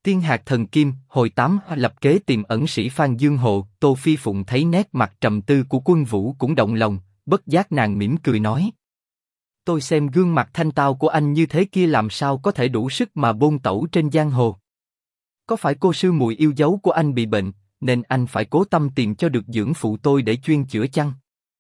Tiên hạt thần kim, hồi 8 lập kế tiềm ẩn sĩ Phan Dương Hộ. Tô Phi Phụng thấy nét mặt trầm tư của Quân Vũ cũng động lòng, bất giác nàng mỉm cười nói: tôi xem gương mặt thanh tao của anh như thế kia làm sao có thể đủ sức mà bôn tẩu trên giang hồ. Có phải cô sư muội yêu dấu của anh bị bệnh, nên anh phải cố tâm tìm cho được dưỡng phụ tôi để chuyên chữa chăng?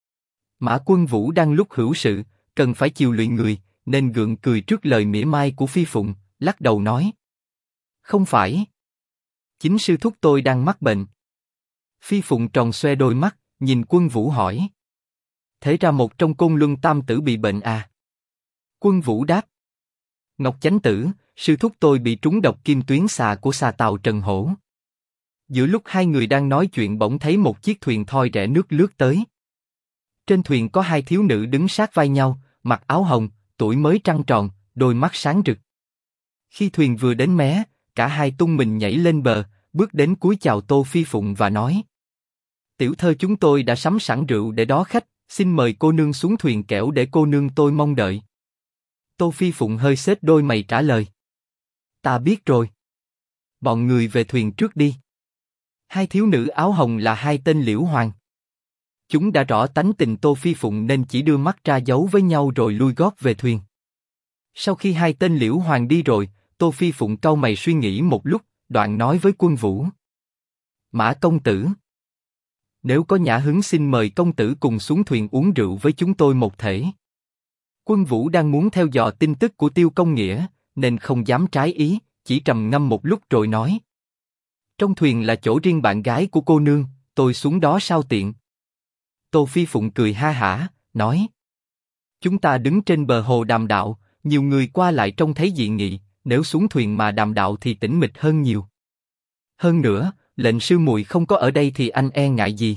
Mã Quân Vũ đang lúc hữu sự, cần phải chiều luyện người, nên gượng cười trước lời mỉa mai của Phi Phụng, lắc đầu nói: không phải. Chính sư thúc tôi đang mắc bệnh. Phi Phụng tròn xoe đôi mắt, nhìn Quân Vũ hỏi: thế ra một trong Côn Luân tam tử bị bệnh à? Quân Vũ đáp: Ngọc Chánh Tử, sư thúc tôi bị trúng độc kim tuyến xà của xà tàu Trần Hổ. Giữa lúc hai người đang nói chuyện bỗng thấy một chiếc thuyền thoi rẽ nước lướt tới. Trên thuyền có hai thiếu nữ đứng sát vai nhau, mặc áo hồng, tuổi mới trăng tròn, đôi mắt sáng rực. Khi thuyền vừa đến mé, cả hai tung mình nhảy lên bờ, bước đến cúi chào Tô Phi Phụng và nói: tiểu thơ chúng tôi đã sắm sẵn rượu để đón khách, xin mời cô nương xuống thuyền kẻo để cô nương tôi mong đợi. Tô Phi Phụng hơi xết đôi mày trả lời: ta biết rồi. Bọn người về thuyền trước đi. Hai thiếu nữ áo hồng là hai tên Liễu Hoàng. Chúng đã rõ tánh tình Tô Phi Phụng nên chỉ đưa mắt ra dấu với nhau rồi lui gót về thuyền. Sau khi hai tên Liễu Hoàng đi rồi, Tô Phi Phụng cau mày suy nghĩ một lúc, đoạn nói với Quân Vũ: Mã công tử, nếu có nhã hứng xin mời công tử cùng xuống thuyền uống rượu với chúng tôi một thể. Quân Vũ đang muốn theo dò tin tức của Tiêu Công Nghĩa, nên không dám trái ý, chỉ trầm ngâm một lúc rồi nói: trong thuyền là chỗ riêng bạn gái của cô nương, tôi xuống đó sao tiện? Tô Phi Phụng cười ha hả, nói: chúng ta đứng trên bờ hồ đàm đạo, nhiều người qua lại trông thấy dị nghị, nếu xuống thuyền mà đàm đạo thì tĩnh mịch hơn nhiều. Hơn nữa, lệnh sư muội không có ở đây thì anh e ngại gì?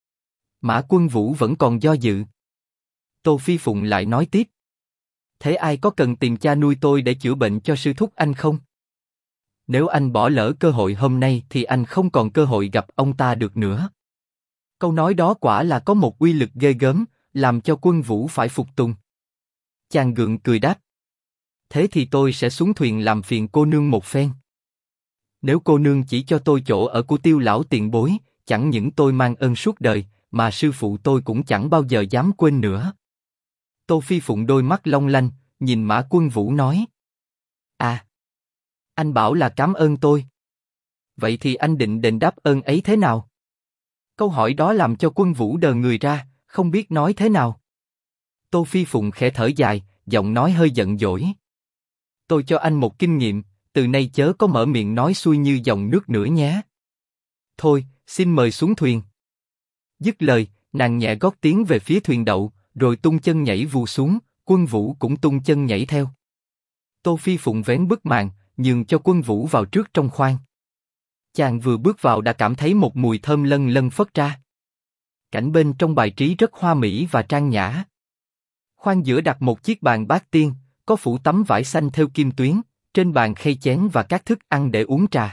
Mã Quân Vũ vẫn còn do dự. Tô Phi Phụng lại nói tiếp: thế ai có cần tìm cha nuôi tôi để chữa bệnh cho sư thúc anh không? Nếu anh bỏ lỡ cơ hội hôm nay thì anh không còn cơ hội gặp ông ta được nữa. Câu nói đó quả là có một uy lực ghê gớm, làm cho Quân Vũ phải phục tùng. Chàng gượng cười đáp: thế thì tôi sẽ xuống thuyền làm phiền cô nương một phen. Nếu cô nương chỉ cho tôi chỗ ở của Tiêu lão tiền bối, chẳng những tôi mang ơn suốt đời, mà sư phụ tôi cũng chẳng bao giờ dám quên nữa. Tô Phi Phụng đôi mắt long lanh, nhìn Mã Quân Vũ nói: à, anh bảo là cảm ơn tôi. Vậy thì anh định đền đáp ơn ấy thế nào? Câu hỏi đó làm cho Quân Vũ đờ người ra, không biết nói thế nào. Tô Phi Phụng khẽ thở dài, giọng nói hơi giận dỗi: tôi cho anh một kinh nghiệm, từ nay chớ có mở miệng nói xuôi như dòng nước nữa nhé. Thôi, xin mời xuống thuyền. Dứt lời, nàng nhẹ gót tiến về phía thuyền đậu, rồi tung chân nhảy vù xuống, Quân Vũ cũng tung chân nhảy theo. Tô Phi Phụng vén bức màn, nhường cho Quân Vũ vào trước trong khoang. Chàng vừa bước vào đã cảm thấy một mùi thơm lân lân phất ra. Cảnh bên trong bài trí rất hoa mỹ và trang nhã. Khoang giữa đặt một chiếc bàn bát tiên, có phủ tấm vải xanh thêu kim tuyến, trên bàn khay chén và các thức ăn để uống trà.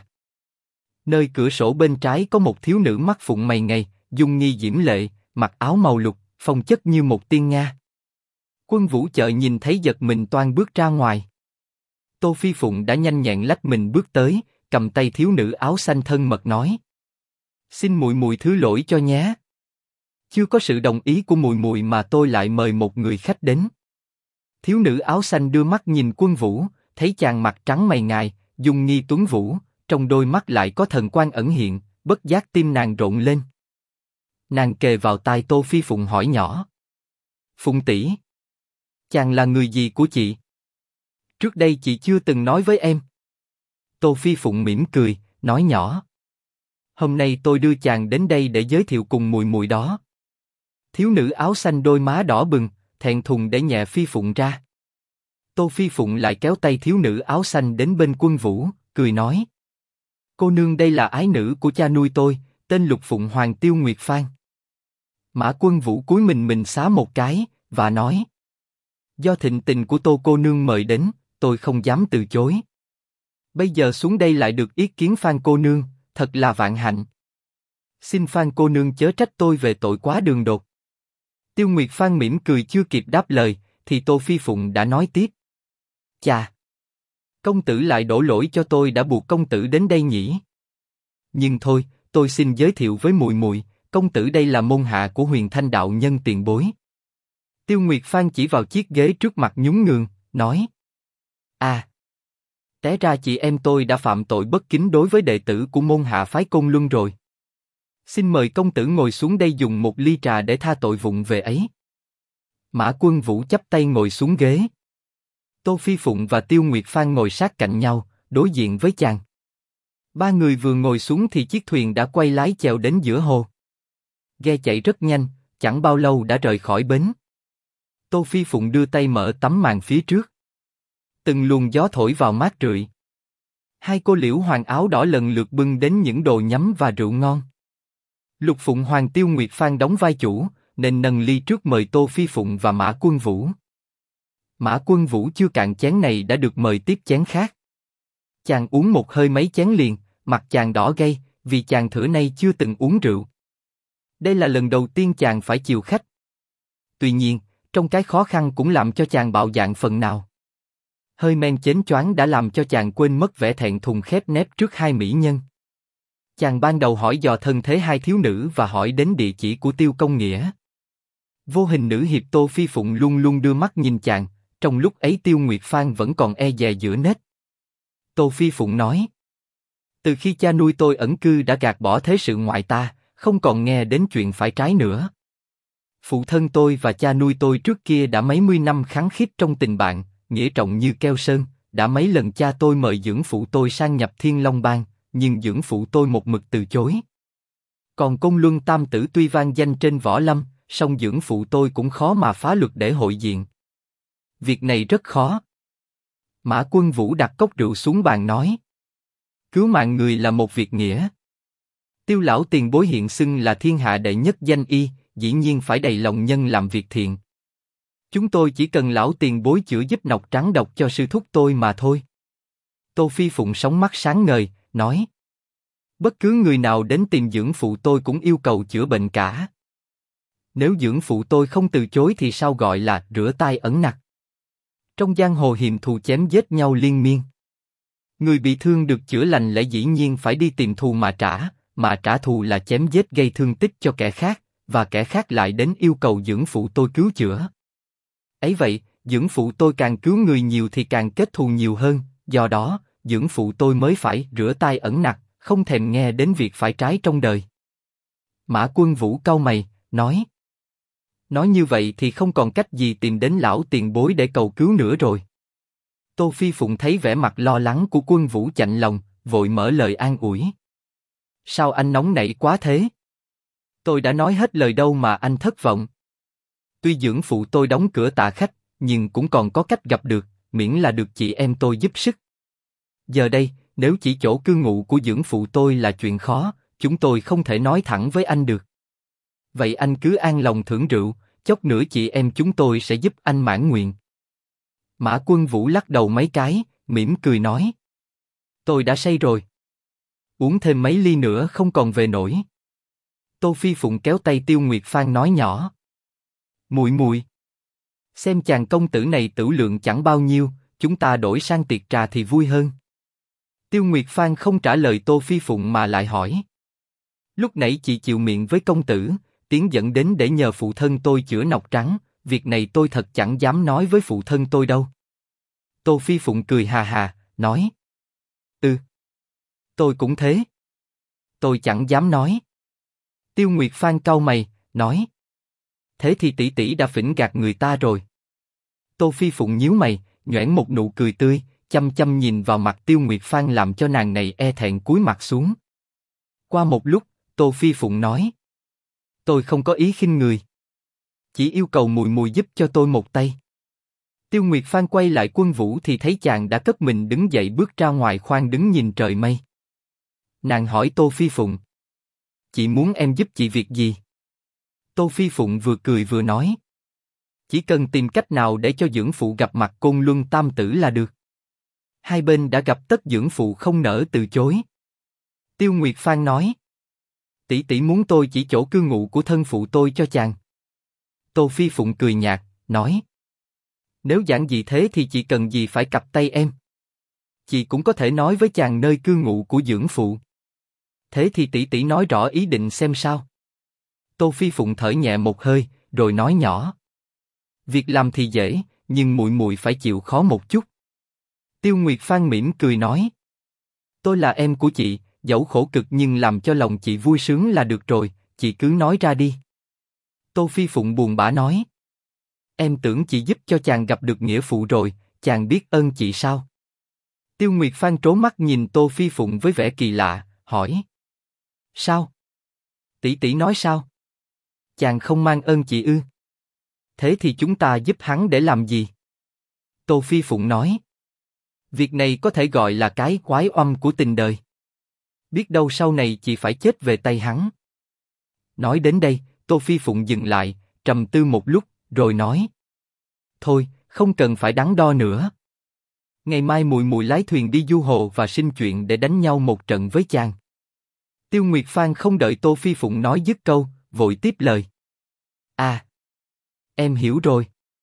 Nơi cửa sổ bên trái có một thiếu nữ mắt phụng mày ngầy, dung nhi diễm lệ, mặc áo màu lục, phong chất như một tiên nga. Quân Vũ chợt nhìn thấy giật mình toan bước ra ngoài. Tô Phi Phụng đã nhanh nhẹn lách mình bước tới, cầm tay thiếu nữ áo xanh thân mật nói: xin muội muội thứ lỗi cho nhé. Chưa có sự đồng ý của muội muội mà tôi lại mời một người khách đến. Thiếu nữ áo xanh đưa mắt nhìn Quân Vũ, thấy chàng mặt trắng mày ngài, dung nhi tuấn vũ, trong đôi mắt lại có thần quang ẩn hiện, bất giác tim nàng rộn lên. Nàng kề vào tai Tô Phi Phụng hỏi nhỏ: Phụng tỷ, chàng là người gì của chị? Trước đây chị chưa từng nói với em. Tô Phi Phụng mỉm cười, nói nhỏ: hôm nay tôi đưa chàng đến đây để giới thiệu cùng muội muội đó. Thiếu nữ áo xanh đôi má đỏ bừng, thẹn thùng để nhẹ Phi Phụng ra. Tô Phi Phụng lại kéo tay thiếu nữ áo xanh đến bên Quân Vũ, cười nói: cô nương đây là ái nữ của cha nuôi tôi, tên Lục Phụng Hoàng Tiêu Nguyệt Phan. Mã Quân Vũ cúi mình xá một cái và nói: do thịnh tình của Tô cô nương mời đến, tôi không dám từ chối. Bây giờ xuống đây lại được yết kiến Phan cô nương, thật là vạn hạnh. Xin Phan cô nương chớ trách tôi về tội quá đường đột. Tiêu Nguyệt Phan mỉm cười chưa kịp đáp lời, thì Tô Phi Phụng đã nói tiếp: chà, Công tử lại đổ lỗi cho tôi đã buộc công tử đến đây nhỉ? Nhưng thôi, tôi xin giới thiệu với muội muội, công tử đây là môn hạ của Huyền Thanh đạo nhân tiền bối. Tiêu Nguyệt Phan chỉ vào chiếc ghế trước mặt nhún nhường, nói: À, té ra chị em tôi đã phạm tội bất kính đối với đệ tử của môn hạ phái Côn Luân rồi. Xin mời công tử ngồi xuống đây dùng một ly trà để tha tội vụng về ấy. Mã Quân Vũ chắp tay ngồi xuống ghế. Tô Phi Phụng và Tiêu Nguyệt Phan ngồi sát cạnh nhau, đối diện với chàng. Ba người vừa ngồi xuống thì chiếc thuyền đã quay lái chèo đến giữa hồ. Ghe chạy rất nhanh, chẳng bao lâu đã rời khỏi bến. Tô Phi Phụng đưa tay mở tấm màn phía trước. Từng luồng gió thổi vào mát rượi. Hai cô liễu hoàng áo đỏ lần lượt bưng đến những đồ nhắm và rượu ngon. Lục Phụng Hoàng Tiêu Nguyệt Phan đóng vai chủ, nên nâng ly trước mời Tô Phi Phụng và Mã Quân Vũ. Mã Quân Vũ chưa cạn chén này đã được mời tiếp chén khác. Chàng uống một hơi mấy chén liền, mặt chàng đỏ gay, vì chàng thửa nay chưa từng uống rượu. Đây là lần đầu tiên chàng phải chiều khách. Tuy nhiên, trong cái khó khăn cũng làm cho chàng bạo dạn phần nào. Hơi men chến choáng đã làm cho chàng quên mất vẻ thẹn thùng khép nép trước hai mỹ nhân. Chàng ban đầu hỏi dò thân thế hai thiếu nữ và hỏi đến địa chỉ của Tiêu Công Nghĩa. Vô hình nữ hiệp Tô Phi Phụng luôn luôn đưa mắt nhìn chàng, trong lúc ấy Tiêu Nguyệt Phan vẫn còn e dè giữa nết. Tô Phi Phụng nói: Từ khi cha nuôi tôi ẩn cư đã gạt bỏ thế sự ngoại ta, không còn nghe đến chuyện phải trái nữa. Phụ thân tôi và cha nuôi tôi trước kia đã mấy mươi năm khăng khít trong tình bạn, nghĩa trọng như keo sơn, đã mấy lần cha tôi mời dưỡng phụ tôi sang nhập Thiên Long Bang, nhưng dưỡng phụ tôi một mực từ chối. Còn Côn Luân Tam Tử tuy vang danh trên võ lâm, song dưỡng phụ tôi cũng khó mà phá luật để hội diện. Việc này rất khó. Mã Quân Vũ đặt cốc rượu xuống bàn nói: Cứu mạng người là một việc nghĩa. Tiêu lão tiền bối hiện xưng là thiên hạ đệ nhất danh y, dĩ nhiên phải đầy lòng nhân làm việc thiện. Chúng tôi chỉ cần lão tiền bối chữa giúp nọc trắng độc cho sư thúc tôi mà thôi. Tô Phi Phụng sóng mắt sáng ngời, nói: Bất cứ người nào đến tìm dưỡng phụ tôi cũng yêu cầu chữa bệnh cả. Nếu dưỡng phụ tôi không từ chối thì sao gọi là rửa tay ẩn nặc? Trong giang hồ hiềm thù chém giết nhau liên miên. Người bị thương được chữa lành lẽ dĩ nhiên phải đi tìm thù mà trả thù là chém giết gây thương tích cho kẻ khác, và kẻ khác lại đến yêu cầu dưỡng phụ tôi cứu chữa. Ấy vậy, dưỡng phụ tôi càng cứu người nhiều thì càng kết thù nhiều hơn, do đó, dưỡng phụ tôi mới phải rửa tay ẩn nặc, không thèm nghe đến việc phải trái trong đời. Mã Quân Vũ cau mày, nói: Nói như vậy thì không còn cách gì tìm đến lão tiền bối để cầu cứu nữa rồi. Tô Phi Phụng thấy vẻ mặt lo lắng của Quân Vũ chạnh lòng, vội mở lời an ủi: Sao anh nóng nảy quá thế? Tôi đã nói hết lời đâu mà anh thất vọng. Tuy dưỡng phụ tôi đóng cửa tạ khách, nhưng cũng còn có cách gặp được, miễn là được chị em tôi giúp sức. Giờ đây, nếu chỉ chỗ cư ngụ của dưỡng phụ tôi là chuyện khó, chúng tôi không thể nói thẳng với anh được. Vậy anh cứ an lòng thưởng rượu, chốc nữa chị em chúng tôi sẽ giúp anh mãn nguyện. Mã Quân Vũ lắc đầu mấy cái, mỉm cười nói: Tôi đã say rồi. Uống thêm mấy ly nữa không còn về nổi. Tô Phi Phụng kéo tay Tiêu Nguyệt Phan nói nhỏ: Muội muội, xem chàng công tử này tửu lượng chẳng bao nhiêu, chúng ta đổi sang tiệc trà thì vui hơn. Tiêu Nguyệt Phan không trả lời Tô Phi Phụng mà lại hỏi: Lúc nãy chị chịu miệng với công tử, tiến dẫn đến để nhờ phụ thân tôi chữa nọc trắng, việc này tôi thật chẳng dám nói với phụ thân tôi đâu. Tô Phi Phụng cười hà hà, nói: Tôi cũng thế. Tôi chẳng dám nói. Tiêu Nguyệt Phan cau mày, nói: Thế thì tỷ tỷ đã phỉnh gạt người ta rồi. Tô Phi Phụng nhíu mày, nhoẻn một nụ cười tươi, chăm chăm nhìn vào mặt Tiêu Nguyệt Phan làm cho nàng này e thẹn cúi mặt xuống. Qua một lúc, Tô Phi Phụng nói: Tôi không có ý khinh người, chỉ yêu cầu muội muội giúp cho tôi một tay. Tiêu Nguyệt Phan quay lại Quân Vũ thì thấy chàng đã cất mình đứng dậy bước ra ngoài khoan đứng nhìn trời mây. Nàng hỏi Tô Phi Phụng: Chị muốn em giúp chị việc gì? Tô Phi Phụng vừa cười vừa nói: Chỉ cần tìm cách nào để cho dưỡng phụ gặp mặt Côn Luân Tam Tử là được. Hai bên đã gặp tất dưỡng phụ không nỡ từ chối. Tiêu Nguyệt Phan nói: Tỷ tỷ muốn tôi chỉ chỗ cư ngụ của thân phụ tôi cho chàng. Tô Phi Phụng cười nhạt, nói: Nếu giản dị thế thì chị cần gì phải cặp tay em? Chị cũng có thể nói với chàng nơi cư ngụ của dưỡng phụ. Thế thì tỷ tỷ nói rõ ý định xem sao. Tô Phi Phụng thở nhẹ một hơi, rồi nói nhỏ. Việc làm thì dễ, nhưng muội muội phải chịu khó một chút. Tiêu Nguyệt Phan mỉm cười nói. Tôi là em của chị, dẫu khổ cực nhưng làm cho lòng chị vui sướng là được rồi, chị cứ nói ra đi. Tô Phi Phụng buồn bã nói. Em tưởng chị giúp cho chàng gặp được nghĩa phụ rồi, chàng biết ơn chị sao? Tiêu Nguyệt Phan trố mắt nhìn Tô Phi Phụng với vẻ kỳ lạ, hỏi. Sao? Tỷ tỷ nói sao? Chàng không mang ơn chị ư? Thế thì chúng ta giúp hắn để làm gì? Tô Phi Phụng nói. Việc này có thể gọi là cái quái oăm của tình đời. Biết đâu sau này chị phải chết về tay hắn. Nói đến đây, Tô Phi Phụng dừng lại, trầm tư một lúc, rồi nói. Thôi, không cần phải đắn đo nữa. Ngày mai muội muội lái thuyền đi du hồ và sinh chuyện để đánh nhau một trận với chàng. Tiêu Nguyệt Phan không đợi Tô Phi Phụng nói dứt câu, vội tiếp lời. À, em hiểu rồi.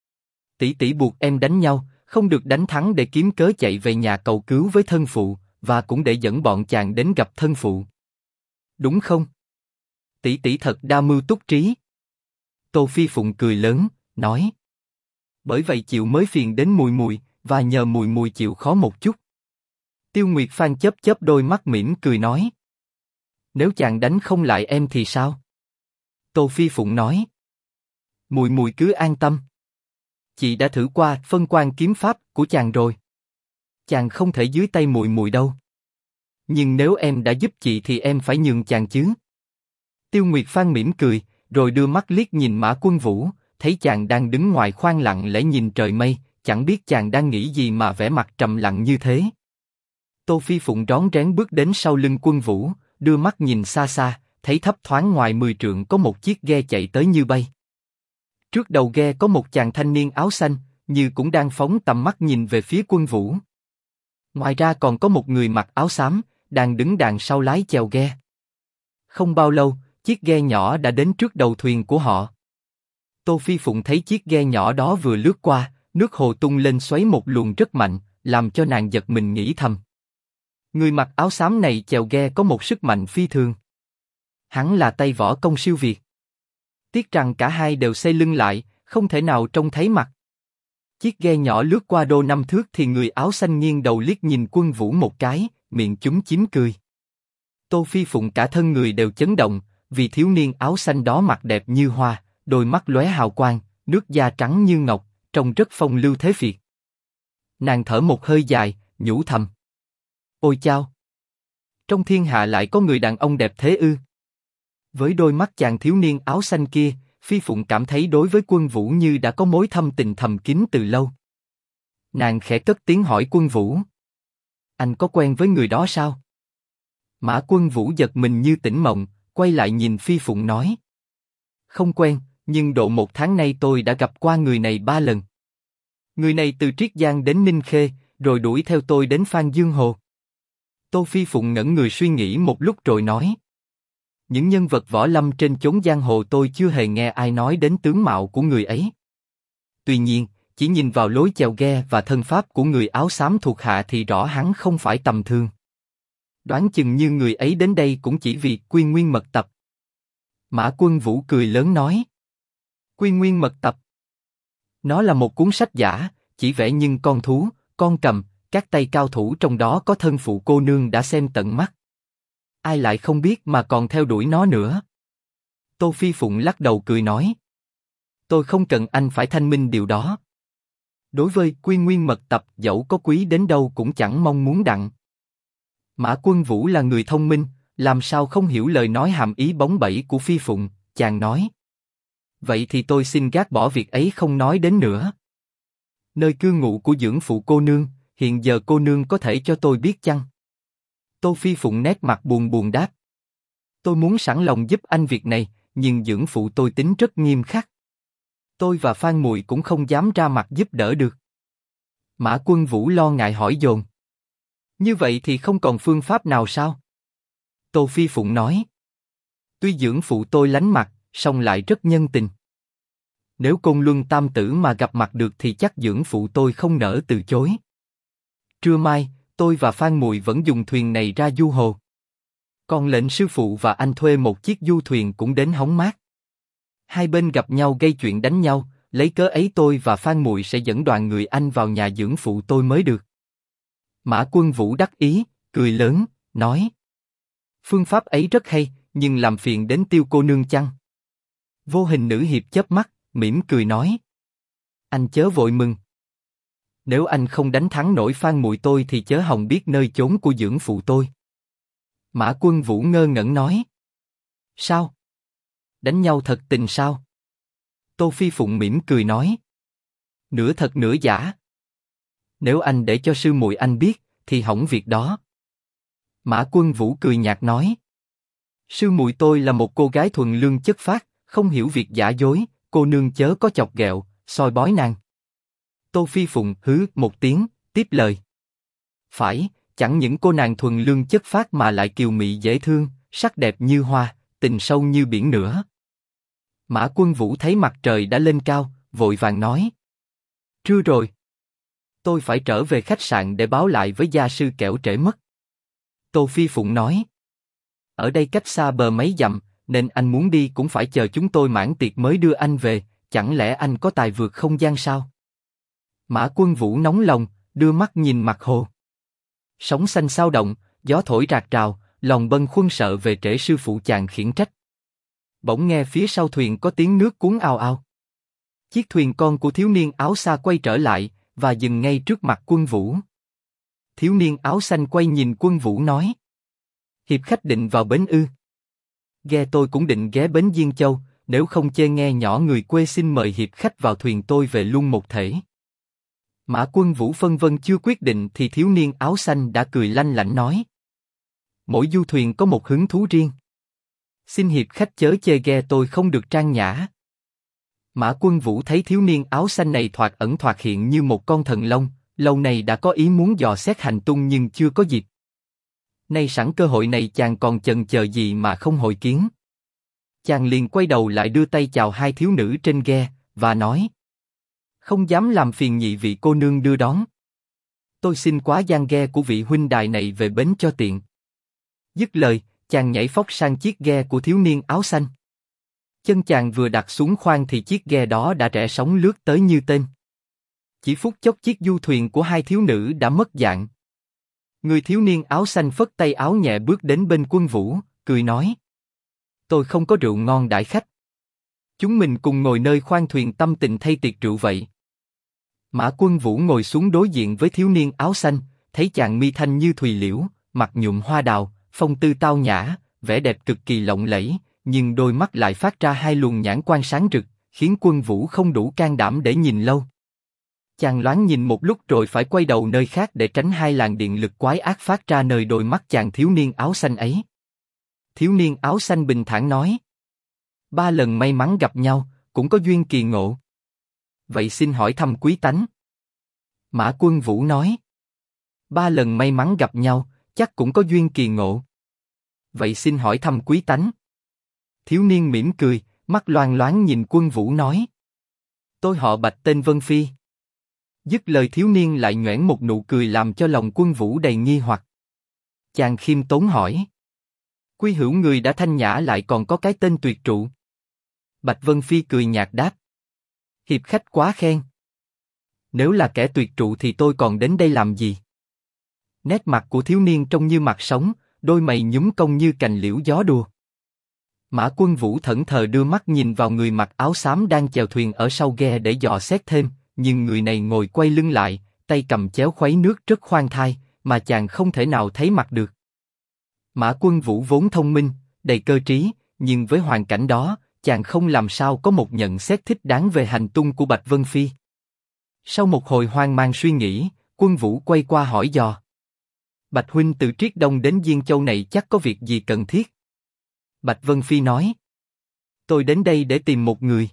Tỷ tỷ buộc em đánh nhau, không được đánh thắng để kiếm cớ chạy về nhà cầu cứu với thân phụ, và cũng để dẫn bọn chàng đến gặp thân phụ. Đúng không? Tỷ tỷ thật đa mưu túc trí. Tô Phi Phụng cười lớn, nói. Bởi vậy chịu mới phiền đến muội muội, và nhờ muội muội chịu khó một chút. Tiêu Nguyệt Phan chớp chớp đôi mắt mỉm cười nói. Nếu chàng đánh không lại em thì sao? Tô Phi Phụng nói. Muội muội cứ an tâm. Chị đã thử qua phân quan kiếm pháp của chàng rồi. Chàng không thể dưới tay muội muội đâu. Nhưng nếu em đã giúp chị thì em phải nhường chàng chứ. Tiêu Nguyệt Phan mỉm cười, rồi đưa mắt liếc nhìn Mã Quân Vũ, thấy chàng đang đứng ngoài khoang lặng lẽ nhìn trời mây, chẳng biết chàng đang nghĩ gì mà vẻ mặt trầm lặng như thế. Tô Phi Phụng rón rén bước đến sau lưng Quân Vũ, đưa mắt nhìn xa xa, thấy thấp thoáng ngoài 10 trượng có một chiếc ghe chạy tới như bay. Trước đầu ghe có một chàng thanh niên áo xanh, như cũng đang phóng tầm mắt nhìn về phía Quân Vũ. Ngoài ra còn có một người mặc áo xám, đang đứng đằng sau lái chèo ghe. Không bao lâu, chiếc ghe nhỏ đã đến trước đầu thuyền của họ. Tô Phi Phụng thấy chiếc ghe nhỏ đó vừa lướt qua, nước hồ tung lên xoáy một luồng rất mạnh, làm cho nàng giật mình nghĩ thầm. Người mặc áo xám này chèo ghe có một sức mạnh phi thường. Hắn là tay võ công siêu việt. Tiếc rằng cả hai đều xây lưng lại, không thể nào trông thấy mặt. Chiếc ghe nhỏ lướt qua đô 5 thước thì người áo xanh nghiêng đầu liếc nhìn Quân Vũ một cái, miệng chúm chím cười. Tô Phi Phụng cả thân người đều chấn động, vì thiếu niên áo xanh đó mặt đẹp như hoa, đôi mắt lóe hào quang, nước da trắng như ngọc, trông rất phong lưu thế phiệt. Nàng thở một hơi dài, nhủ thầm. Ôi chao! Trong thiên hạ lại có người đàn ông đẹp thế ư? Với đôi mắt chàng thiếu niên áo xanh kia, Phi Phụng cảm thấy đối với Quân Vũ như đã có mối thâm tình thầm kín từ lâu. Nàng khẽ cất tiếng hỏi Quân Vũ. Anh có quen với người đó sao? Mã Quân Vũ giật mình như tỉnh mộng, quay lại nhìn Phi Phụng nói. Không quen, nhưng độ 1 tháng nay tôi đã gặp qua người này 3 lần. Người này từ Triết Giang đến Ninh Khê, rồi đuổi theo tôi đến Phan Dương Hồ. Tô Phi Phụng ngẩn người suy nghĩ một lúc rồi nói. Những nhân vật võ lâm trên chốn giang hồ tôi chưa hề nghe ai nói đến tướng mạo của người ấy. Tuy nhiên, chỉ nhìn vào lối chèo ghe và thân pháp của người áo xám thuộc hạ thì rõ hắn không phải tầm thường. Đoán chừng như người ấy đến đây cũng chỉ vì Quy Nguyên Mật Tập. Mã Quân Vũ cười lớn nói. Quy Nguyên Mật Tập. Nó là một cuốn sách giả, chỉ vẽ nhưng con thú, con cầm, các tay cao thủ trong đó có thân phụ cô nương đã xem tận mắt. Ai lại không biết mà còn theo đuổi nó nữa. Tô Phi Phụng lắc đầu cười nói. Tôi không cần anh phải thanh minh điều đó. Đối với Quy Nguyên Mật Tập dẫu có quý đến đâu cũng chẳng mong muốn đặng. Mã Quân Vũ là người thông minh, làm sao không hiểu lời nói hàm ý bóng bẩy của Phi Phụng, chàng nói. Vậy thì tôi xin gác bỏ việc ấy không nói đến nữa. Nơi cư ngụ của dưỡng phụ cô nương, hiện giờ cô nương có thể cho tôi biết chăng? Tô Phi Phụng nét mặt buồn buồn đáp. Tôi muốn sẵn lòng giúp anh việc này, nhưng dưỡng phụ tôi tính rất nghiêm khắc. Tôi và Phan Mùi cũng không dám ra mặt giúp đỡ được. Mã Quân Vũ lo ngại hỏi dồn. Như vậy thì không còn phương pháp nào sao? Tô Phi Phụng nói. Tuy dưỡng phụ tôi lánh mặt, song lại rất nhân tình. Nếu Côn Luân Tam Tử mà gặp mặt được thì chắc dưỡng phụ tôi không nỡ từ chối. Trưa mai, tôi và Phan Mùi vẫn dùng thuyền này ra du hồ. Còn lệnh sư phụ và anh thuê một chiếc du thuyền cũng đến hóng mát. Hai bên gặp nhau gây chuyện đánh nhau, lấy cớ ấy tôi và Phan Mùi sẽ dẫn đoàn người Anh vào nhà dưỡng phụ tôi mới được. Mã Quân Vũ đắc ý, cười lớn, nói. Phương pháp ấy rất hay, nhưng làm phiền đến Tiêu cô nương chăng? Vô Hình nữ hiệp chớp mắt, mỉm cười nói. Anh chớ vội mừng. Nếu anh không đánh thắng nổi Phan Mùi tôi thì chớ hòng biết nơi chốn của dưỡng phụ tôi. Mã Quân Vũ ngơ ngẩn nói. Sao? Đánh nhau thật tình sao? Tô Phi Phụng mỉm cười nói. Nửa thật nửa giả. Nếu anh để cho sư muội anh biết, thì hỏng việc đó. Mã Quân Vũ cười nhạt nói. Sư muội tôi là một cô gái thuần lương chất phác, không hiểu việc giả dối, cô nương chớ có chọc ghẹo, soi bói nàng. Tô Phi Phụng hứ một tiếng, tiếp lời. Phải, chẳng những cô nàng thuần lương chất phác mà lại kiều mị dễ thương, sắc đẹp như hoa, tình sâu như biển nữa. Mã Quân Vũ thấy mặt trời đã lên cao, vội vàng nói. Trưa rồi. Tôi phải trở về khách sạn để báo lại với gia sư kẻo trễ mất. Tô Phi Phụng nói. Ở đây cách xa bờ mấy dặm, nên anh muốn đi cũng phải chờ chúng tôi mãn tiệc mới đưa anh về, chẳng lẽ anh có tài vượt không gian sao? Mã Quân Vũ nóng lòng, đưa mắt nhìn mặt hồ. Sóng xanh xao động, gió thổi rạc rào, lòng bâng khuâng sợ về trễ sư phụ chàng khiển trách. Bỗng nghe phía sau thuyền có tiếng nước cuốn ào ào. Chiếc thuyền con của thiếu niên áo xa quay trở lại, và dừng ngay trước mặt Quân Vũ. Thiếu niên áo xanh quay nhìn Quân Vũ nói. Hiệp khách định vào bến ư? Ghe tôi cũng định ghé bến Diên Châu, nếu không chê nghe nhỏ người quê xin mời hiệp khách vào thuyền tôi về luôn một thể. Mã Quân Vũ phân vân chưa quyết định thì thiếu niên áo xanh đã cười lanh lảnh nói. Mỗi du thuyền có một hứng thú riêng. Xin hiệp khách chớ chê ghe tôi không được trang nhã. Mã Quân Vũ thấy thiếu niên áo xanh này thoạt ẩn thoạt hiện như một con thần long, lâu nay đã có ý muốn dò xét hành tung nhưng chưa có dịp. Nay sẵn cơ hội này chàng còn chần chờ gì mà không hội kiến. Chàng liền quay đầu lại đưa tay chào hai thiếu nữ trên ghe, và nói. Không dám làm phiền nhị vị cô nương đưa đón. Tôi xin quá giang ghe của vị huynh đài này về bến cho tiện. Dứt lời, chàng nhảy phóc sang chiếc ghe của thiếu niên áo xanh. Chân chàng vừa đặt xuống khoang thì chiếc ghe đó đã rẽ sóng lướt tới như tên. Chỉ phút chốc chiếc du thuyền của hai thiếu nữ đã mất dạng. Người thiếu niên áo xanh phất tay áo nhẹ bước đến bên Quân Vũ, cười nói. Tôi không có rượu ngon đãi khách. Chúng mình cùng ngồi nơi khoang thuyền tâm tình thay tiệc rượu vậy. Mã Quân Vũ ngồi xuống đối diện với thiếu niên áo xanh, thấy chàng mi thanh như thùy liễu, mặt nhuộm hoa đào, phong tư tao nhã, vẻ đẹp cực kỳ lộng lẫy, nhưng đôi mắt lại phát ra hai luồng nhãn quan sáng rực, khiến Quân Vũ không đủ can đảm để nhìn lâu. Chàng loáng nhìn một lúc rồi phải quay đầu nơi khác để tránh hai làn điện lực quái ác phát ra nơi đôi mắt chàng thiếu niên áo xanh ấy. Thiếu niên áo xanh bình thản nói. 3 lần may mắn gặp nhau, cũng có duyên kỳ ngộ. Vậy xin hỏi thăm quý tánh. Mã Quân Vũ nói. 3 lần may mắn gặp nhau, chắc cũng có duyên kỳ ngộ. Vậy xin hỏi thăm quý tánh. Thiếu niên mỉm cười, mắt loang loáng nhìn Quân Vũ nói. Tôi họ Bạch tên Vân Phi. Dứt lời thiếu niên lại nhoẻn một nụ cười làm cho lòng Quân Vũ đầy nghi hoặc. Chàng khiêm tốn hỏi. Quy hữu người đã thanh nhã lại còn có cái tên tuyệt trụ. Bạch Vân Phi cười nhạt đáp. Hiệp khách quá khen. Nếu là kẻ tuyệt trụ thì tôi còn đến đây làm gì? Nét mặt của thiếu niên trông như mặt sống, đôi mày nhúm cong như cành liễu gió đùa. Mã Quân Vũ thẫn thờ đưa mắt nhìn vào người mặc áo xám đang chèo thuyền ở sau ghe để dò xét thêm, nhưng người này ngồi quay lưng lại, tay cầm chéo khuấy nước rất khoan thai, mà chàng không thể nào thấy mặt được. Mã Quân Vũ vốn thông minh, đầy cơ trí, nhưng với hoàn cảnh đó, chàng không làm sao có một nhận xét thích đáng về hành tung của Bạch Vân Phi. Sau một hồi hoang mang suy nghĩ, Quân Vũ quay qua hỏi dò. Bạch huynh từ Triết Đông đến Diên Châu này chắc có việc gì cần thiết? Bạch Vân Phi nói. Tôi đến đây để tìm một người.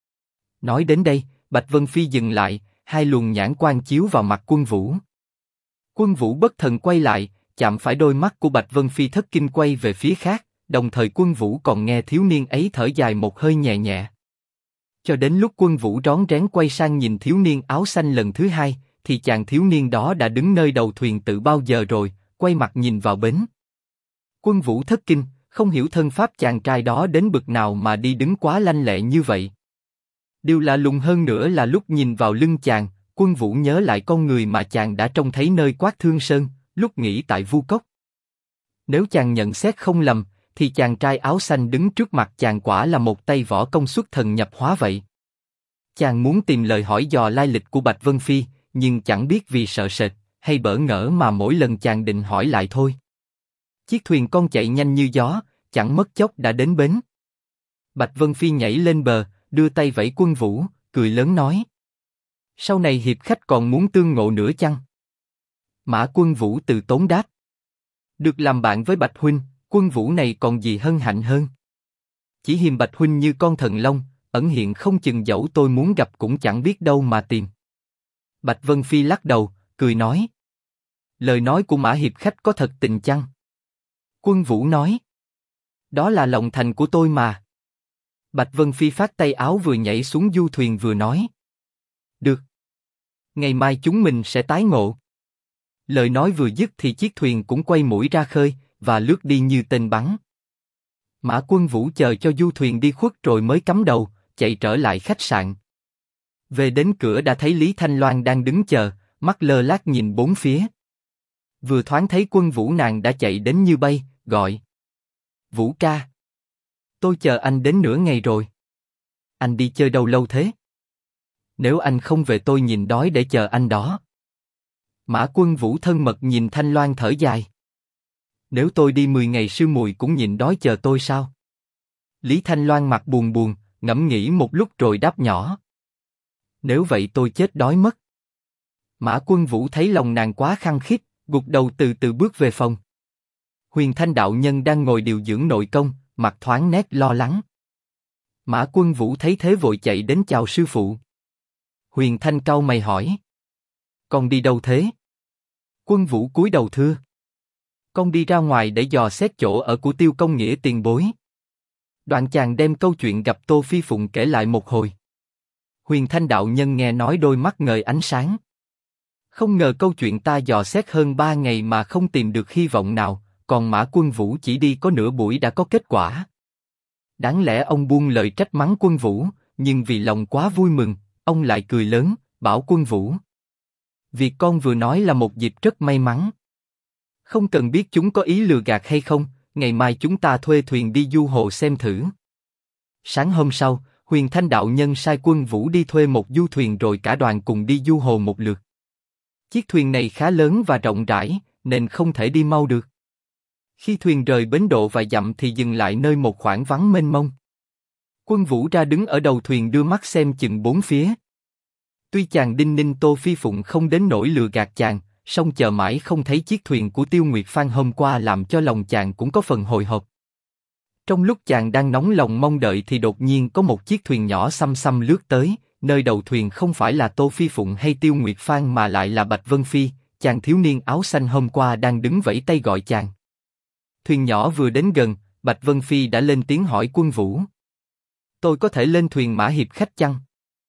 Nói đến đây, Bạch Vân Phi dừng lại, hai luồng nhãn quang chiếu vào mặt Quân Vũ. Quân Vũ bất thần quay lại, chạm phải đôi mắt của Bạch Vân Phi thất kinh quay về phía khác, đồng thời Quân Vũ còn nghe thiếu niên ấy thở dài một hơi nhẹ nhẹ. Cho đến lúc Quân Vũ rón rén quay sang nhìn thiếu niên áo xanh lần thứ hai, thì chàng thiếu niên đó đã đứng nơi đầu thuyền từ bao giờ rồi, quay mặt nhìn vào bến. Quân Vũ thất kinh, không hiểu thân pháp chàng trai đó đến bực nào mà đi đứng quá lanh lẹ như vậy. Điều lạ lùng hơn nữa là lúc nhìn vào lưng chàng, Quân Vũ nhớ lại con người mà chàng đã trông thấy nơi Quát Thương Sơn, lúc nghỉ tại Vu Cốc. Nếu chàng nhận xét không lầm, thì chàng trai áo xanh đứng trước mặt chàng quả là một tay võ công xuất thần nhập hóa vậy. Chàng muốn tìm lời hỏi dò lai lịch của Bạch Vân Phi, nhưng chẳng biết vì sợ sệt hay bỡ ngỡ mà mỗi lần chàng định hỏi lại thôi. Chiếc thuyền con chạy nhanh như gió, chẳng mất chốc đã đến bến. Bạch Vân Phi nhảy lên bờ, đưa tay vẫy Quân Vũ, cười lớn nói: sau này hiệp khách còn muốn tương ngộ nữa chăng? Mã Quân Vũ từ tốn đáp: được làm bạn với Bạch huynh, Quân Vũ này còn gì hân hạnh hơn. Chỉ hiềm Bạch huynh như con thần long, ẩn hiện không chừng, dẫu tôi muốn gặp cũng chẳng biết đâu mà tìm. Bạch Vân Phi lắc đầu, cười nói: lời nói của Mã hiệp khách có thật tình chăng? Quân Vũ nói: đó là lòng thành của tôi mà. Bạch Vân Phi phát tay áo, vừa nhảy xuống du thuyền vừa nói: được, ngày mai chúng mình sẽ tái ngộ. Lời nói vừa dứt thì chiếc thuyền cũng quay mũi ra khơi và lướt đi như tên bắn. Mã Quân Vũ chờ cho du thuyền đi khuất rồi mới cắm đầu chạy trở lại khách sạn. Về đến cửa đã thấy Lý Thanh Loan đang đứng chờ, mắt lơ lác nhìn bốn phía. Vừa thoáng thấy Quân Vũ, nàng đã chạy đến như bay, gọi: Vũ ca, tôi chờ anh đến nửa ngày rồi. Anh đi chơi đâu lâu thế? Nếu anh không về tôi nhìn đói để chờ anh đó. Mã Quân Vũ thân mật nhìn Thanh Loan thở dài: nếu tôi đi 10 ngày sư muội cũng nhịn đói chờ tôi sao? Lý Thanh Loan mặt buồn buồn, ngẫm nghĩ một lúc rồi đáp nhỏ: nếu vậy tôi chết đói mất. Mã Quân Vũ thấy lòng nàng quá khăng khít, gục đầu từ từ bước về phòng. Huyền Thanh đạo nhân đang ngồi điều dưỡng nội công, mặt thoáng nét lo lắng. Mã Quân Vũ thấy thế vội chạy đến chào sư phụ. Huyền Thanh cau mày hỏi: con đi đâu thế? Quân Vũ cúi đầu thưa: con đi ra ngoài để dò xét chỗ ở của Tiêu Công Nghĩa tiền bối. Đoạn chàng đem câu chuyện gặp Tô Phi Phụng kể lại một hồi. Huyền Thanh đạo nhân nghe nói đôi mắt ngời ánh sáng. Không ngờ câu chuyện ta dò xét hơn 3 ngày mà không tìm được hy vọng nào, còn Mã Quân Vũ chỉ đi có nửa buổi đã có kết quả. Đáng lẽ ông buông lời trách mắng Quân Vũ, nhưng vì lòng quá vui mừng, ông lại cười lớn, bảo Quân Vũ: việc con vừa nói là một dịp rất may mắn. Không cần biết chúng có ý lừa gạt hay không, ngày mai chúng ta thuê thuyền đi du hồ xem thử. Sáng hôm sau, Huyền Thanh đạo nhân sai Quân Vũ đi thuê một du thuyền rồi cả đoàn cùng đi du hồ một lượt. Chiếc thuyền này khá lớn và rộng rãi, nên không thể đi mau được. Khi thuyền rời bến độ vài dặm thì dừng lại nơi một khoảng vắng mênh mông. Quân Vũ ra đứng ở đầu thuyền đưa mắt xem chừng bốn phía. Tuy chàng đinh ninh Tô Phi Phụng không đến nỗi lừa gạt chàng, song chờ mãi không thấy chiếc thuyền của Tiêu Nguyệt Phan hôm qua làm cho lòng chàng cũng có phần hồi hộp. Trong lúc chàng đang nóng lòng mong đợi thì đột nhiên có một chiếc thuyền nhỏ xăm xăm lướt tới, nơi đầu thuyền không phải là Tô Phi Phụng hay Tiêu Nguyệt Phan mà lại là Bạch Vân Phi, chàng thiếu niên áo xanh hôm qua đang đứng vẫy tay gọi chàng. Thuyền nhỏ vừa đến gần, Bạch Vân Phi đã lên tiếng hỏi Quân Vũ: tôi có thể lên thuyền Mã hiệp khách chăng?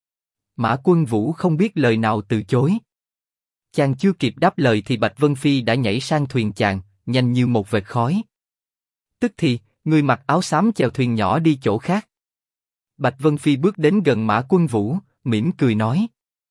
Mã Quân Vũ không biết lời nào từ chối. Chàng chưa kịp đáp lời thì Bạch Vân Phi đã nhảy sang thuyền chàng, nhanh như một vệt khói. Tức thì, người mặc áo xám chèo thuyền nhỏ đi chỗ khác. Bạch Vân Phi bước đến gần Mã Quân Vũ, mỉm cười nói: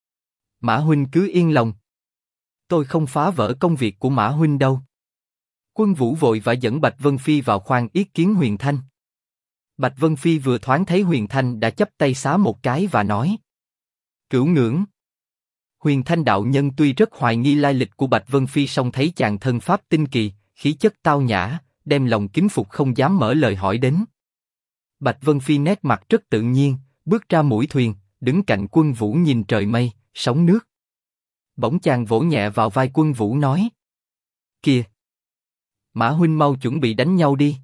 Mã huynh cứ yên lòng. Tôi không phá vỡ công việc của Mã huynh đâu. Quân Vũ vội vã dẫn Bạch Vân Phi vào khoang yết kiến Huyền Thanh. Bạch Vân Phi vừa thoáng thấy Huyền Thanh đã chắp tay xá một cái và nói: cửu ngưỡng. Huyền Thanh đạo nhân tuy rất hoài nghi lai lịch của Bạch Vân Phi, song thấy chàng thân pháp tinh kỳ, khí chất tao nhã, đem lòng kính phục không dám mở lời hỏi đến. Bạch Vân Phi nét mặt rất tự nhiên, bước ra mũi thuyền, đứng cạnh Quân Vũ nhìn trời mây, sóng nước. Bỗng chàng vỗ nhẹ vào vai Quân Vũ nói: kìa, Mã huynh mau chuẩn bị đánh nhau đi.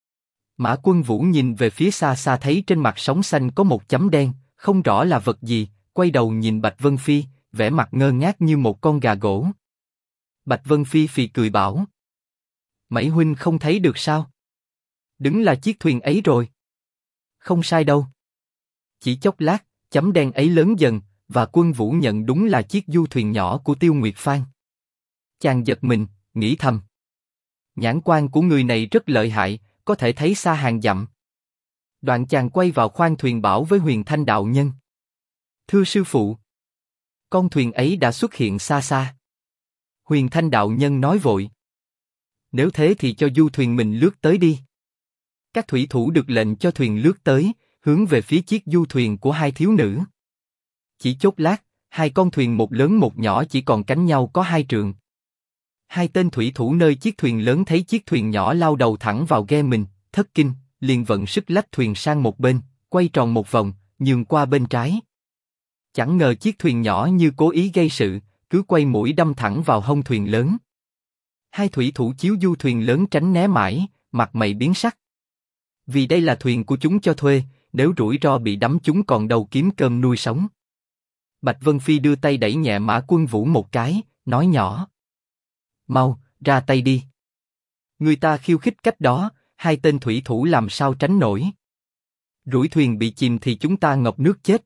Mã Quân Vũ nhìn về phía xa xa thấy trên mặt sóng xanh có một chấm đen, không rõ là vật gì, quay đầu nhìn Bạch Vân Phi, vẻ mặt ngơ ngác như một con gà gỗ. Bạch Vân Phi phì cười bảo: Mãy huynh không thấy được sao? Đứng là chiếc thuyền ấy rồi. Không sai đâu. Chỉ chốc lát, chấm đen ấy lớn dần, và Quân Vũ nhận đúng là chiếc du thuyền nhỏ của Tiêu Nguyệt Phan. Chàng giật mình, nghĩ thầm. Nhãn quan của người này rất lợi hại, có thể thấy xa hàng dặm. Đoạn chàng quay vào khoang thuyền bảo với Huyền Thanh đạo nhân. Thưa sư phụ, con thuyền ấy đã xuất hiện xa xa. Huyền Thanh đạo nhân nói vội. Nếu thế thì cho du thuyền mình lướt tới đi. Các thủy thủ được lệnh cho thuyền lướt tới, hướng về phía chiếc du thuyền của hai thiếu nữ. Chỉ chốc lát, hai con thuyền một lớn một nhỏ chỉ còn cánh nhau có 2 trượng. Hai tên thủy thủ nơi chiếc thuyền lớn thấy chiếc thuyền nhỏ lao đầu thẳng vào ghe mình, thất kinh, liền vận sức lách thuyền sang một bên, quay tròn một vòng, nhường qua bên trái. Chẳng ngờ chiếc thuyền nhỏ như cố ý gây sự, cứ quay mũi đâm thẳng vào hông thuyền lớn. Hai thủy thủ chiếu du thuyền lớn tránh né mãi, mặt mày biến sắc. Vì đây là thuyền của chúng cho thuê, nếu rủi ro bị đắm chúng còn đâu kiếm cơm nuôi sống. Bạch Vân Phi đưa tay đẩy nhẹ Mã Quân Vũ một cái, nói nhỏ. Mau, ra tay đi. Người ta khiêu khích cách đó, hai tên thủy thủ làm sao tránh nổi. Rủi thuyền bị chìm thì chúng ta ngập nước chết.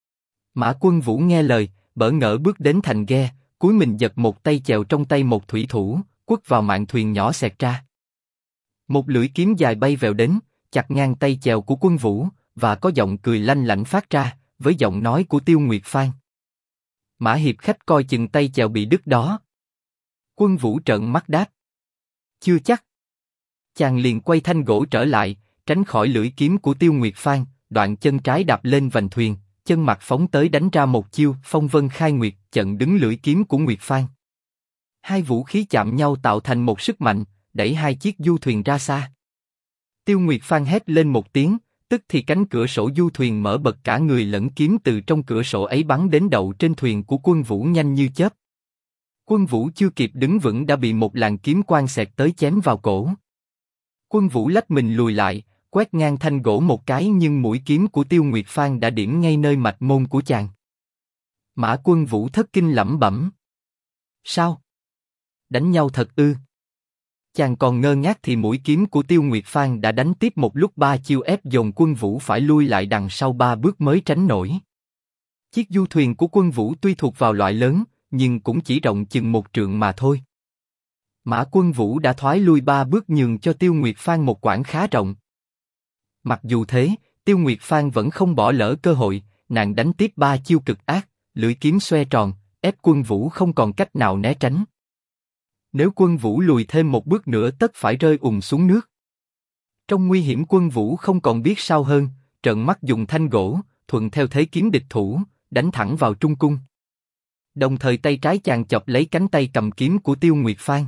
Mã Quân Vũ nghe lời, bỡ ngỡ bước đến thành ghe, cúi mình giật một tay chèo trong tay một thủy thủ, quất vào mạn thuyền nhỏ xẹt ra. Một lưỡi kiếm dài bay vèo đến, chặt ngang tay chèo của Quân Vũ, và có giọng cười lanh lảnh phát ra, với giọng nói của Tiêu Nguyệt Phan. Mã hiệp khách coi chừng tay chèo bị đứt đó. Quân Vũ trợn mắt đáp. Chưa chắc. Chàng liền quay thanh gỗ trở lại, tránh khỏi lưỡi kiếm của Tiêu Nguyệt Phan, đoạn chân trái đạp lên vành thuyền, chân mặt phóng tới đánh ra một chiêu phong vân khai nguyệt, chặn đứng lưỡi kiếm của Nguyệt Phan. Hai vũ khí chạm nhau tạo thành một sức mạnh, đẩy hai chiếc du thuyền ra xa. Tiêu Nguyệt Phan hét lên một tiếng, tức thì cánh cửa sổ du thuyền mở bật, cả người lẫn kiếm từ trong cửa sổ ấy bắn đến đậu trên thuyền của Quân Vũ nhanh như chớp. Quân Vũ chưa kịp đứng vững đã bị một làn kiếm quang xẹt tới chém vào cổ. Quân Vũ lách mình lùi lại, quét ngang thanh gỗ một cái, nhưng mũi kiếm của Tiêu Nguyệt Phan đã điểm ngay nơi mạch môn của chàng. Mã Quân Vũ thất kinh lẩm bẩm. Sao? Đánh nhau thật ư? Chàng còn ngơ ngác thì mũi kiếm của Tiêu Nguyệt Phan đã đánh tiếp một lúc 3 chiêu, ép dồn Quân Vũ phải lui lại đằng sau 3 bước mới tránh nổi. Chiếc du thuyền của Quân Vũ tuy thuộc vào loại lớn, nhưng cũng chỉ rộng chừng 1 trượng mà thôi. Mã Quân Vũ đã thoái lui 3 bước nhường cho Tiêu Nguyệt Phan một quãng khá rộng. Mặc dù thế, Tiêu Nguyệt Phan vẫn không bỏ lỡ cơ hội, nàng đánh tiếp 3 chiêu cực ác, lưỡi kiếm xoe tròn, ép Quân Vũ không còn cách nào né tránh. Nếu Quân Vũ lùi thêm một bước nữa tất phải rơi ùm xuống nước. Trong nguy hiểm, Quân Vũ không còn biết sao hơn, trợn mắt dùng thanh gỗ, thuận theo thế kiếm địch thủ, đánh thẳng vào trung cung. Đồng thời tay trái chàng chộp lấy cánh tay cầm kiếm của Tiêu Nguyệt Phan.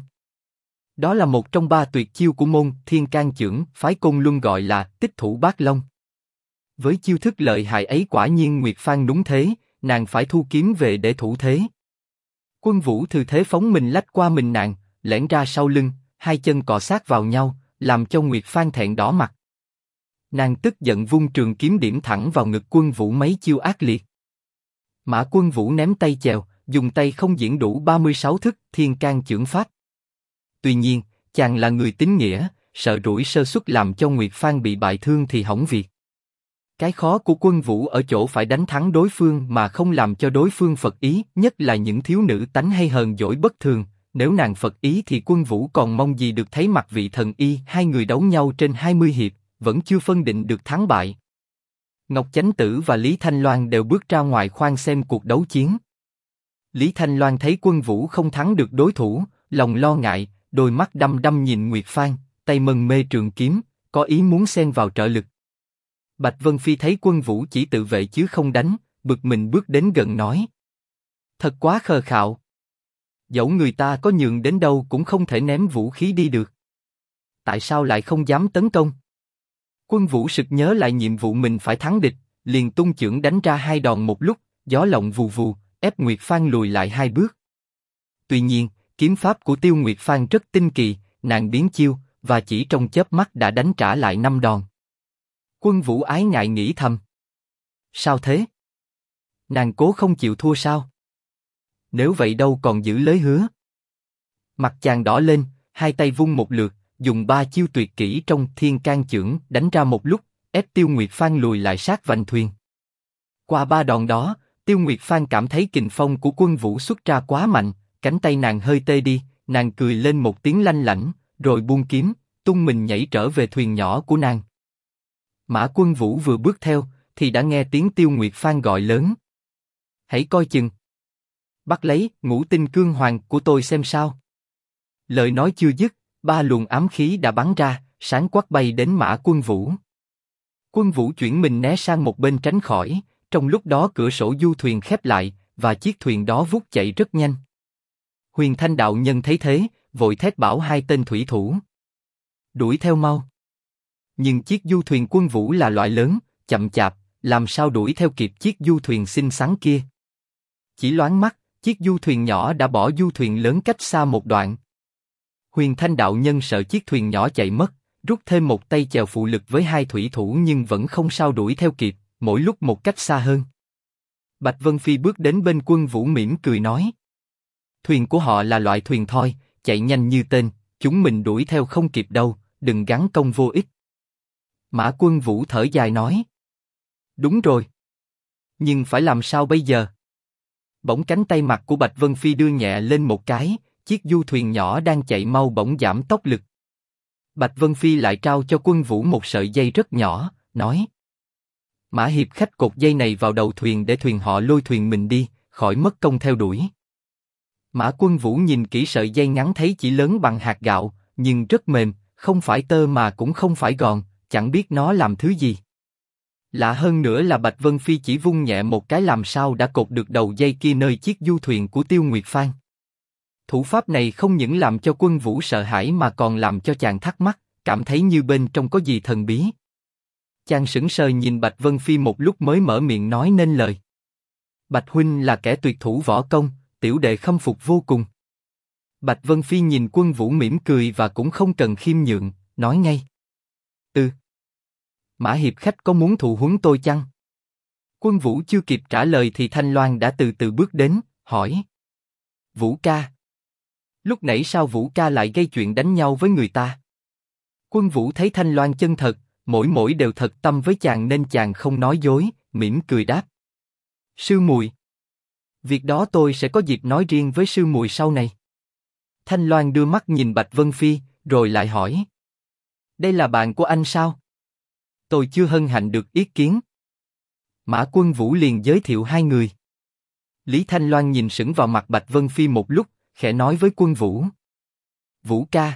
Đó là một trong 3 tuyệt chiêu của môn Thiên Can Chưởng, phái Côn Luân gọi là Tích Thủ Bát Long. Với chiêu thức lợi hại ấy quả nhiên Nguyệt Phan đúng thế, nàng phải thu kiếm về để thủ thế. Quân Vũ thừa thế phóng mình lách qua mình nàng, lẻn ra sau lưng, hai chân cọ sát vào nhau, làm cho Nguyệt Phan thẹn đỏ mặt. Nàng tức giận vung trường kiếm điểm thẳng vào ngực Quân Vũ mấy chiêu ác liệt. Mã Quân Vũ ném tay chèo, dùng tay không diễn đủ 36 thức Thiên Can Chưởng pháp. Tuy nhiên, chàng là người tín nghĩa, sợ rủi sơ suất làm cho Nguyệt Phan bị bại thương thì hỏng việc. Cái khó của Quân Vũ ở chỗ phải đánh thắng đối phương mà không làm cho đối phương phật ý, nhất là những thiếu nữ tánh hay hờn dỗi bất thường. Nếu nàng phật ý thì Quân Vũ còn mong gì được thấy mặt vị thần y. Hai người đấu nhau trên 20 hiệp, vẫn chưa phân định được thắng bại. Ngọc Chánh Tử và Lý Thanh Loan đều bước ra ngoài khoang xem cuộc đấu chiến. Lý Thanh Loan thấy Quân Vũ không thắng được đối thủ, lòng lo ngại, đôi mắt đăm đăm nhìn Nguyệt Phan, tay mân mê trường kiếm, có ý muốn xen vào trợ lực. Bạch Vân Phi thấy Quân Vũ chỉ tự vệ chứ không đánh, bực mình bước đến gần nói: thật quá khờ khạo. Dẫu người ta có nhường đến đâu cũng không thể ném vũ khí đi được. Tại sao lại không dám tấn công? Quân Vũ sực nhớ lại nhiệm vụ mình phải thắng địch, liền tung chưởng đánh ra 2 đòn một lúc, gió lộng vù vù, ép Nguyệt Phan lùi lại 2 bước. Tuy nhiên, kiếm pháp của Tiêu Nguyệt Phan rất tinh kỳ, nàng biến chiêu, và chỉ trong chớp mắt đã đánh trả lại 5 đòn. Quân Vũ ái ngại nghĩ thầm: sao thế? Nàng cố không chịu thua sao? Nếu vậy đâu còn giữ lời hứa. Mặt chàng đỏ lên, hai tay vung một lượt, dùng 3 chiêu tuyệt kỹ trong Thiên Can Chưởng đánh ra một lúc, ép Tiêu Nguyệt Phan lùi lại sát vành thuyền. Qua 3 đòn đó, Tiêu Tiêu Nguyệt Phan cảm thấy kình phong của Quân Vũ xuất ra quá mạnh, cánh tay nàng hơi tê đi, nàng cười lên một tiếng lanh lảnh, rồi buông kiếm, tung mình nhảy trở về thuyền nhỏ của nàng. Mã Quân Vũ vừa bước theo, thì đã nghe tiếng Tiêu Nguyệt Phan gọi lớn. Hãy coi chừng. Bắt lấy ngũ tinh cương hoàng của tôi xem sao. Lời nói chưa dứt, ba luồng ám khí đã bắn ra, sáng quắc bay đến Mã Quân Vũ. Quân Vũ chuyển mình né sang một bên tránh khỏi, trong lúc đó cửa sổ du thuyền khép lại, và chiếc thuyền đó vút chạy rất nhanh. Huyền Thanh đạo nhân thấy thế, vội thét bảo hai tên thủy thủ. Đuổi theo mau. Nhưng chiếc du thuyền Quân Vũ là loại lớn, chậm chạp, làm sao đuổi theo kịp chiếc du thuyền xinh xắn kia. Chỉ loáng mắt, chiếc du thuyền nhỏ đã bỏ du thuyền lớn cách xa một đoạn. Huyền Thanh đạo nhân sợ chiếc thuyền nhỏ chạy mất, rút thêm một tay chèo phụ lực với hai thủy thủ nhưng vẫn không sao đuổi theo kịp, mỗi lúc một cách xa hơn. Bạch Vân Phi bước đến bên Quân Vũ mỉm cười nói. Thuyền của họ là loại thuyền thoi, chạy nhanh như tên, chúng mình đuổi theo không kịp đâu, đừng gắng công vô ích. Mã Quân Vũ thở dài nói. Đúng rồi. Nhưng phải làm sao bây giờ? Bỗng cánh tay mặt của Bạch Vân Phi đưa nhẹ lên một cái, chiếc du thuyền nhỏ đang chạy mau bỗng giảm tốc lực. Bạch Vân Phi lại trao cho Quân Vũ một sợi dây rất nhỏ, nói. Mã hiệp khách cột dây này vào đầu thuyền để thuyền họ lôi thuyền mình đi, khỏi mất công theo đuổi. Mã Quân Vũ nhìn kỹ sợi dây ngắn thấy chỉ lớn bằng hạt gạo, nhưng rất mềm, không phải tơ mà cũng không phải gòn, chẳng biết nó làm thứ gì. Lạ hơn nữa là Bạch Vân Phi chỉ vung nhẹ một cái làm sao đã cột được đầu dây kia nơi chiếc du thuyền của Tiêu Nguyệt Phan. Thủ pháp này không những làm cho Quân Vũ sợ hãi mà còn làm cho chàng thắc mắc, cảm thấy như bên trong có gì thần bí. Chàng sững sờ nhìn Bạch Vân Phi một lúc mới mở miệng nói nên lời. Bạch huynh là kẻ tuyệt thủ võ công, tiểu đệ khâm phục vô cùng. Bạch Vân Phi nhìn Quân Vũ mỉm cười và cũng không cần khiêm nhượng, nói ngay. Mã hiệp khách có muốn thụ huấn tôi chăng? Quân Vũ chưa kịp trả lời thì Thanh Loan đã từ từ bước đến, hỏi. Vũ ca. Lúc nãy sao Vũ ca lại gây chuyện đánh nhau với người ta? Quân Vũ thấy Thanh Loan chân thật, mỗi đều thật tâm với chàng nên chàng không nói dối, mỉm cười đáp. Sư muội. Việc đó tôi sẽ có dịp nói riêng với sư muội sau này. Thanh Loan đưa mắt nhìn Bạch Vân Phi, rồi lại hỏi. Đây là bạn của anh sao? Tôi chưa hân hạnh được yết kiến. Mã Quân Vũ liền giới thiệu hai người. Lý Thanh Loan nhìn sững vào mặt Bạch Vân Phi một lúc, khẽ nói với Quân Vũ. Vũ ca.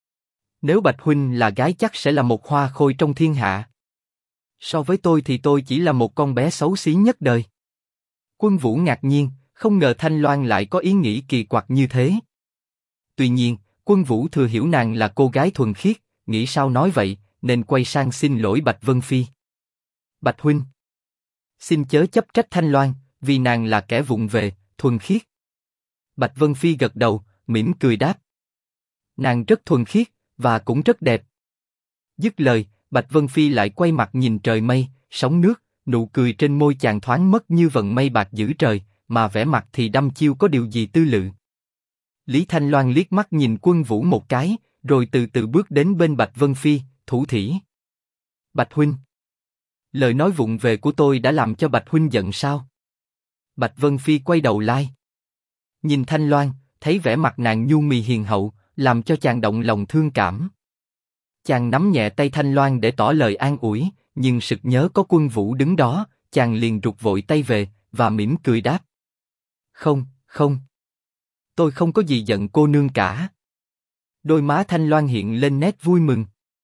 Nếu Bạch huynh là gái chắc sẽ là một hoa khôi trong thiên hạ. So với tôi thì tôi chỉ là một con bé xấu xí nhất đời. Quân Vũ ngạc nhiên, không ngờ Thanh Loan lại có ý nghĩ kỳ quặc như thế. Tuy nhiên, Quân Vũ thừa hiểu nàng là cô gái thuần khiết, nghĩ sao nói vậy, nên quay sang xin lỗi Bạch Vân Phi. Bạch huynh, xin chớ chấp trách Thanh Loan, vì nàng là kẻ vụng về, thuần khiết. Bạch Vân Phi gật đầu, mỉm cười đáp. Nàng rất thuần khiết, và cũng rất đẹp. Dứt lời, Bạch Vân Phi lại quay mặt nhìn trời mây, sóng nước, nụ cười trên môi chàng thoáng mất như vầng mây bạc giữa trời, mà vẻ mặt thì đăm chiêu có điều gì tư lự. Lý Thanh Loan liếc mắt nhìn Quân Vũ một cái, rồi từ từ bước đến bên Bạch Vân Phi, thủ thỉ. Bạch huynh, lời nói vụng về của tôi đã làm cho Bạch huynh giận sao? Bạch Vân Phi quay đầu lại, nhìn Thanh Loan, thấy vẻ mặt nàng nhu mì hiền hậu, làm cho chàng động lòng thương cảm. Chàng nắm nhẹ tay Thanh Loan để tỏ lời an ủi, nhưng sực nhớ có Quân Vũ đứng đó, chàng liền rụt vội tay về và mỉm cười đáp. Không, không, tôi không có gì giận cô nương cả. Đôi má Thanh Loan hiện lên nét vui mừng.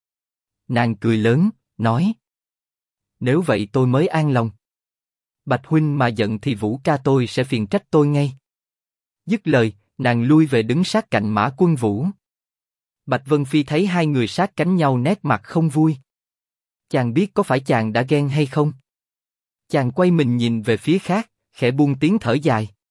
Nàng cười lớn, nói. Nếu vậy tôi mới an lòng. Bạch huynh mà giận thì Vũ ca tôi sẽ phiền trách tôi ngay. Dứt lời, nàng lui về đứng sát cạnh Mã Quân Vũ. Bạch Vân Phi thấy hai người sát cánh nhau nét mặt không vui. Chàng biết có phải chàng đã ghen hay không? Chàng quay mình nhìn về phía khác, khẽ buông tiếng thở dài.